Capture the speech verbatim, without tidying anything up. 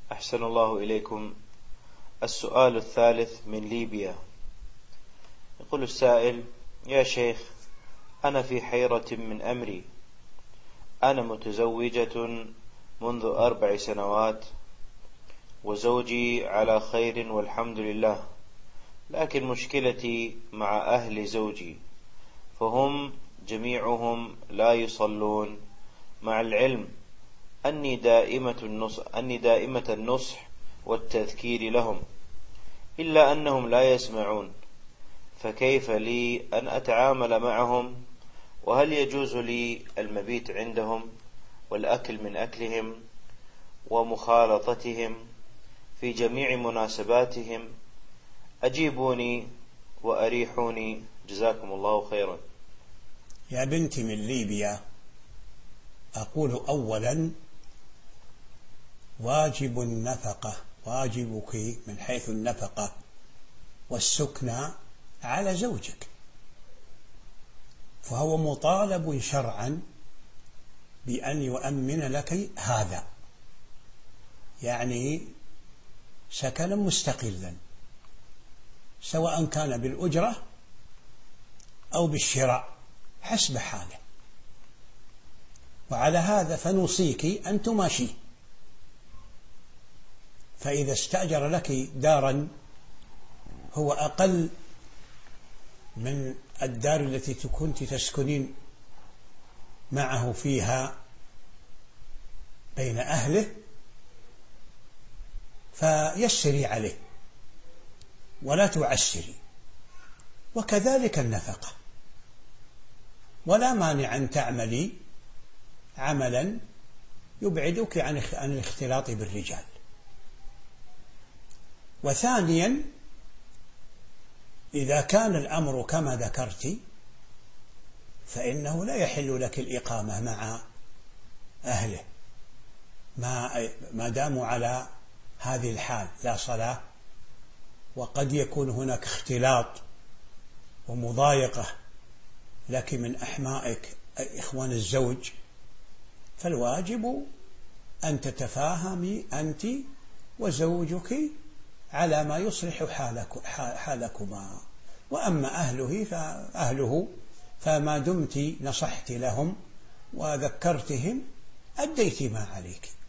أحسن الله إليكم. السؤال الثالث من ليبيا. يقول السائل: يا شيخ، أنا في حيرة من أمري. أنا متزوجة منذ أربع سنوات وزوجي على خير والحمد لله، لكن مشكلتي مع أهل زوجي، فهم جميعهم لا يصلون، مع العلم أني دائمة النصح, أني دائمة النصح والتذكير لهم، إلا أنهم لا يسمعون، فكيف لي أن أتعامل معهم؟ وهل يجوز لي المبيت عندهم والأكل من أكلهم ومخالطتهم في جميع مناسباتهم؟ أجيبوني وأريحوني، جزاكم الله خيرا. يا بنتي من ليبيا، أقول أولا: واجب النفقة، واجبك من حيث النفقة والسكنى على زوجك، فهو مطالب شرعا بأن يؤمن لك هذا، يعني سكنا مستقلا، سواء كان بالأجرة أو بالشراء حسب حاله. وعلى هذا فنوصيك أن تماشيه، فإذا استأجر لك دارا هو أقل من الدار التي كنت تسكنين معه فيها بين أهله، فيسري عليه ولا تعسري، وكذلك النفقة، ولا مانع أن تعملي عملا يبعدك عن الاختلاط بالرجال. وثانيا، إذا كان الأمر كما ذكرت فإنه لا يحل لك الإقامة مع أهله ما ما داموا على هذه الحال، لا صلاة، وقد يكون هناك اختلاط ومضايقة لك من أحمائك إخوان الزوج، فالواجب أن تتفاهمي أنت وزوجك على ما يصلح حالك حالكما. وأما أهله فأهله فما دمت نصحت لهم وذكرتهم أديت ما عليك.